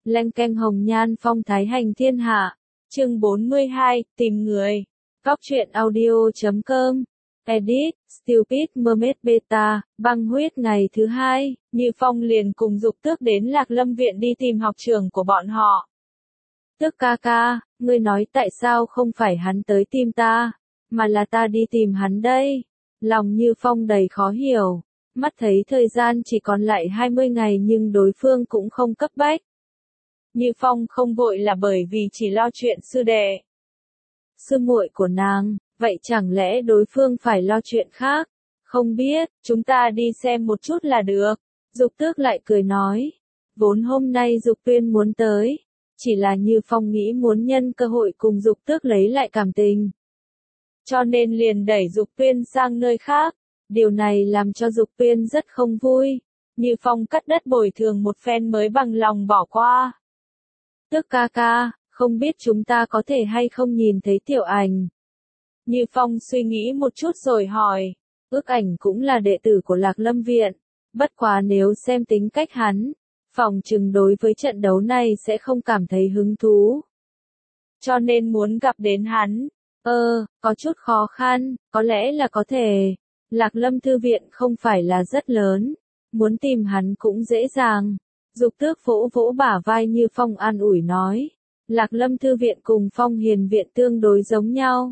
Leng keng hồng nhan phong thái hành thiên hạ. Chương 42, tìm người. Góc truyện audio.com. Edit, Stupid Mermaid Beta, băng huyết ngày thứ 2, Như Phong liền cùng Dục Tước đến Lạc Lâm Viện đi tìm học trưởng của bọn họ. Tước ca ca, ngươi nói tại sao không phải hắn tới tìm ta, mà là ta đi tìm hắn đây. Lòng Như Phong đầy khó hiểu, mắt thấy thời gian chỉ còn lại 20 ngày nhưng đối phương cũng không cấp bách. Như Phong không vội là bởi vì chỉ lo chuyện sư đệ, sư muội của nàng, vậy chẳng lẽ đối phương phải lo chuyện khác? Không biết, chúng ta đi xem một chút là được. Dục Tước lại cười nói, vốn hôm nay Dục Tuyên muốn tới, chỉ là Như Phong nghĩ muốn nhân cơ hội cùng Dục Tước lấy lại cảm tình, cho nên liền đẩy Dục Tuyên sang nơi khác. Điều này làm cho Dục Tuyên rất không vui. Như Phong cắt đất bồi thường một phen mới bằng lòng bỏ qua. Tước ca ca, không biết chúng ta có thể hay không nhìn thấy Tiểu Ảnh? Như Phong suy nghĩ một chút rồi hỏi. Ước Ảnh cũng là đệ tử của Lạc Lâm Viện, bất quá nếu xem tính cách hắn, phòng chừng đối với trận đấu này sẽ không cảm thấy hứng thú, cho nên muốn gặp đến hắn. Có chút khó khăn, có lẽ là có thể. Lạc Lâm Thư Viện không phải là rất lớn, muốn tìm hắn cũng dễ dàng. Dục Tước vỗ vỗ bả vai Như Phong an ủi nói, Lạc Lâm Thư Viện cùng Phong Hiền Viện tương đối giống nhau.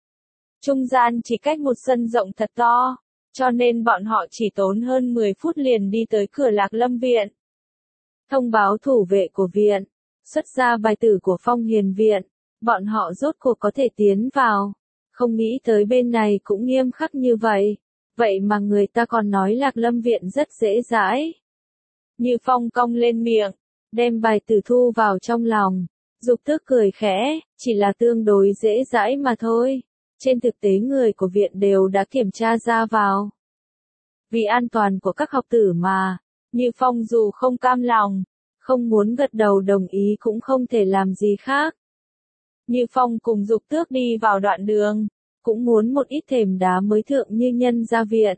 Trung gian chỉ cách một sân rộng thật to, cho nên bọn họ chỉ tốn hơn 10 phút liền đi tới cửa Lạc Lâm Viện. Thông báo thủ vệ của viện, xuất ra bài tử của Phong Hiền Viện, bọn họ rốt cuộc có thể tiến vào. Không nghĩ tới bên này cũng nghiêm khắc như vậy. Vậy mà người ta còn nói Lạc Lâm Viện rất dễ dãi. Như Phong cong lên miệng, đem bài tử thu vào trong lòng. Dục Tước cười khẽ, chỉ là tương đối dễ dãi mà thôi. Trên thực tế người của viện đều đã kiểm tra ra vào. Vì an toàn của các học tử mà, Như Phong dù không cam lòng, không muốn gật đầu đồng ý cũng không thể làm gì khác. Như Phong cùng Dục Tước đi vào đoạn đường, cũng muốn một ít thềm đá mới thượng như nhân ra viện.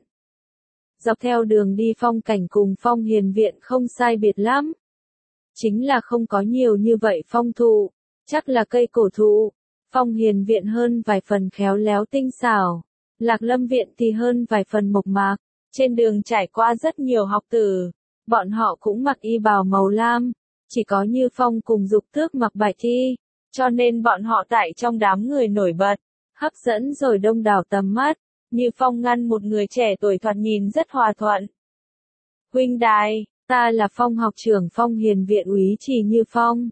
Dọc theo đường đi phong cảnh cùng Phong Hiền Viện không sai biệt lắm. Chính là không có nhiều như vậy phong thụ, chắc là cây cổ thụ. Phong Hiền Viện hơn vài phần khéo léo tinh xảo, Lạc Lâm Viện thì hơn vài phần mộc mạc. Trên đường trải qua rất nhiều học tử, bọn họ cũng mặc y bào màu lam, chỉ có Như Phong cùng Dục Tước mặc bạch y, cho nên bọn họ tại trong đám người nổi bật, hấp dẫn rồi đông đảo tầm mắt. Như Phong ngăn một người trẻ tuổi thoạt nhìn rất hòa thuận. Huynh đài, ta là Phong học trưởng Phong Hiền Viện úy trì Như Phong.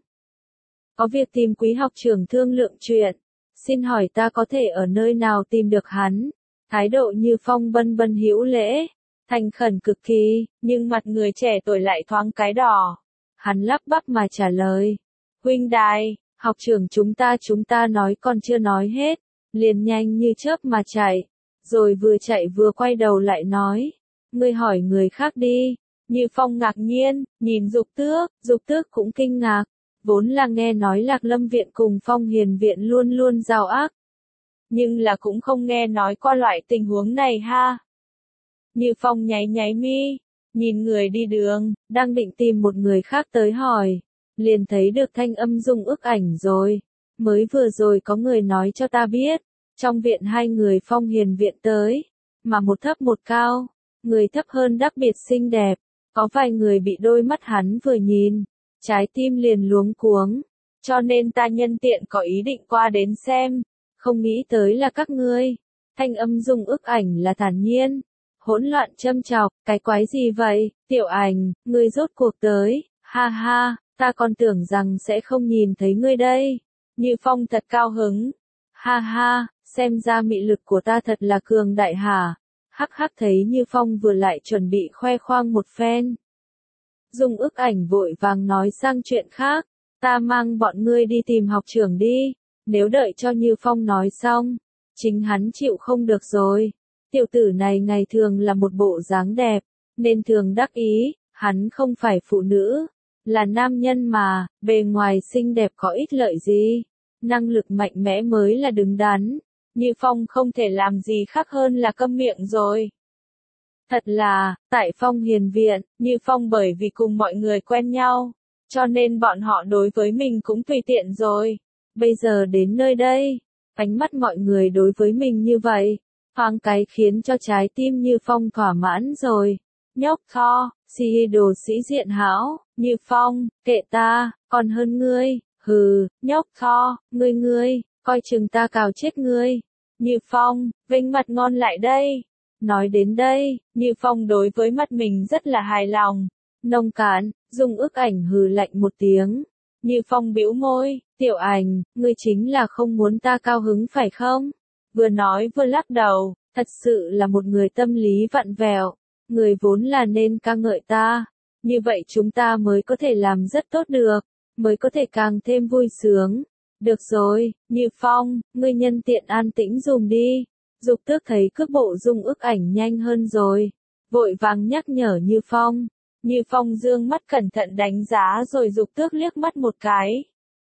Có việc tìm quý học trưởng thương lượng chuyện, xin hỏi ta có thể ở nơi nào tìm được hắn? Thái độ Như Phong bân bân hữu lễ, thành khẩn cực kỳ, nhưng mặt người trẻ tuổi lại thoáng cái đỏ. Hắn lắp bắp mà trả lời, huynh đài, học trưởng chúng ta nói còn chưa nói hết, liền nhanh như chớp mà chạy, rồi vừa chạy vừa quay đầu lại nói, ngươi hỏi người khác đi. Như Phong ngạc nhiên, nhìn Dục Tước cũng kinh ngạc, vốn là nghe nói Lạc Lâm Viện cùng Phong Hiền Viện luôn luôn giao ác, nhưng là cũng không nghe nói qua loại tình huống này ha. Như Phong nháy nháy mi, nhìn người đi đường, đang định tìm một người khác tới hỏi, liền thấy được thanh âm Dung Ước Ảnh rồi. Mới vừa rồi có người nói cho ta biết, trong viện hai người Phong Hiền Viện tới, mà một thấp một cao, người thấp hơn đặc biệt xinh đẹp, có vài người bị đôi mắt hắn vừa nhìn, trái tim liền luống cuống, cho nên ta nhân tiện có ý định qua đến xem, không nghĩ tới là các ngươi. Thanh âm Dung Ước Ảnh là thản nhiên, hỗn loạn châm chọc, cái quái gì vậy, Tiểu Ảnh, ngươi rốt cuộc tới, ha ha, ta còn tưởng rằng sẽ không nhìn thấy ngươi đây. Như Phong thật cao hứng, ha ha, xem ra mị lực của ta thật là cường đại hả? Hắc hắc thấy Như Phong vừa lại chuẩn bị khoe khoang một phen. Dung Ước Ảnh vội vàng nói sang chuyện khác, ta mang bọn ngươi đi tìm học trưởng đi, nếu đợi cho Như Phong nói xong, chính hắn chịu không được rồi. Tiểu tử này ngày thường là một bộ dáng đẹp, nên thường đắc ý, hắn không phải phụ nữ, là nam nhân mà, bề ngoài xinh đẹp có ích lợi gì, năng lực mạnh mẽ mới là đứng đắn. Như Phong không thể làm gì khác hơn là câm miệng rồi. Thật là, tại Phong Hiền Viện, Như Phong bởi vì cùng mọi người quen nhau, cho nên bọn họ đối với mình cũng tùy tiện rồi. Bây giờ đến nơi đây, ánh mắt mọi người đối với mình như vậy, thoáng cái khiến cho trái tim Như Phong thỏa mãn rồi. Nhóc tho, si đồ sĩ diện hão, Như Phong, kệ ta, còn hơn ngươi, hừ, nhóc tho, ngươi, coi chừng ta cào chết ngươi. Như Phong, vênh mặt ngon lại đây. Nói đến đây, Như Phong đối với mặt mình rất là hài lòng. Nông cạn, Dung Ước Ảnh hừ lạnh một tiếng. Như Phong bĩu môi, Tiểu Ảnh, ngươi chính là không muốn ta cao hứng phải không? Vừa nói vừa lắc đầu, thật sự là một người tâm lý vặn vẹo. Người vốn là nên ca ngợi ta. Như vậy chúng ta mới có thể làm rất tốt được, mới có thể càng thêm vui sướng. Được rồi, Như Phong, ngươi nhân tiện an tĩnh dùm đi. Dục Tước thấy cước bộ Dung Ước Ảnh nhanh hơn rồi, vội vàng nhắc nhở Như Phong. Như Phong dương mắt cẩn thận đánh giá rồi Dục Tước liếc mắt một cái.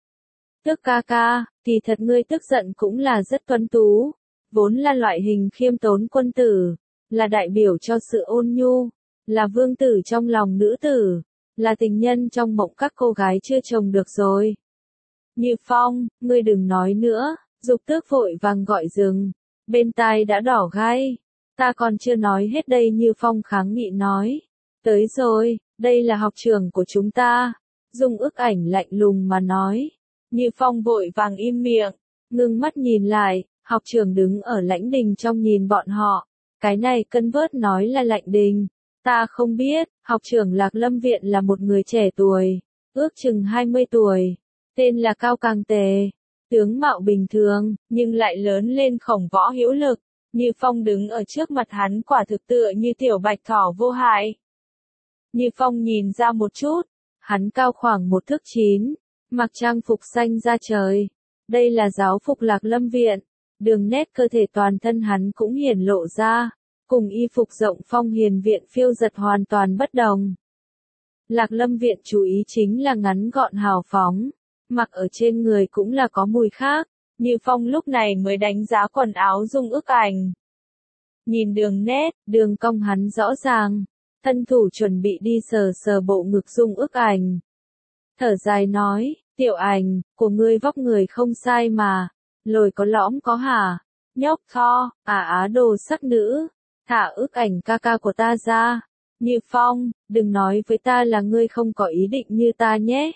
Tước ca ca, kỳ thật ngươi tức giận cũng là rất tuấn tú, vốn là loại hình khiêm tốn quân tử, là đại biểu cho sự ôn nhu, là vương tử trong lòng nữ tử, là tình nhân trong mộng các cô gái chưa chồng được rồi. Như Phong, ngươi đừng nói nữa, Dục Tước vội vàng gọi dừng, bên tai đã đỏ gai. Ta còn chưa nói hết đây, Như Phong kháng nghị nói. Tới rồi, đây là học trưởng của chúng ta. Dung Ước Ảnh lạnh lùng mà nói. Như Phong vội vàng im miệng, ngưng mắt nhìn lại, học trưởng đứng ở lãnh đình trong nhìn bọn họ. Cái này cân vớt nói là lãnh đình. Ta không biết, học trưởng Lạc Lâm Viện là một người trẻ tuổi, ước chừng 20 tuổi, tên là Cao Càng Tề. Tướng mạo bình thường, nhưng lại lớn lên khổng võ hữu lực. Như Phong đứng ở trước mặt hắn quả thực tựa như tiểu bạch thỏ vô hại. Như Phong nhìn ra một chút, hắn cao khoảng 1 thước 9, mặc trang phục xanh da trời. Đây là giáo phục Lạc Lâm Viện, đường nét cơ thể toàn thân hắn cũng hiển lộ ra, cùng y phục rộng Phong Hiền Viện phiêu giật hoàn toàn bất đồng. Lạc Lâm Viện chú ý chính là ngắn gọn hào phóng, mặc ở trên người cũng là có mùi khác. Như Phong lúc này mới đánh giá quần áo Dung Ước Ảnh. Nhìn đường nét, đường cong hắn rõ ràng, thân thủ chuẩn bị đi sờ sờ bộ ngực Dung Ước Ảnh. Thở dài nói, Tiểu Ảnh, của ngươi vóc người không sai mà, lồi có lõm có hả, nhóc tho, đồ sắc nữ, thả Ước Ảnh ca ca của ta ra. Như Phong, đừng nói với ta là ngươi không có ý định như ta nhé.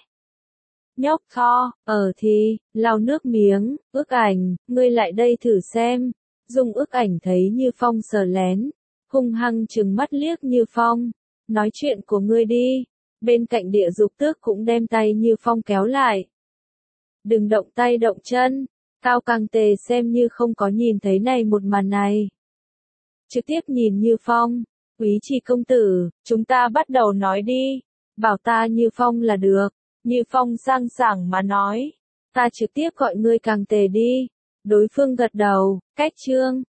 Nhóc tho, thì, lau nước miếng, Ước Ảnh, ngươi lại đây thử xem. Dung Ước Ảnh thấy Như Phong sờ lén, hung hăng trừng mắt liếc Như Phong, nói chuyện của ngươi đi. Bên cạnh Địa Dục Tước cũng đem tay Như Phong kéo lại. Đừng động tay động chân. Cao Càng Tề xem như không có nhìn thấy này một màn này. Trực tiếp nhìn Như Phong, Úy Trì công tử, chúng ta bắt đầu nói đi. Bảo ta Như Phong là được. Như Phong sang sảng mà nói, ta trực tiếp gọi ngươi Càng Tề đi. Đối phương gật đầu, cách chương.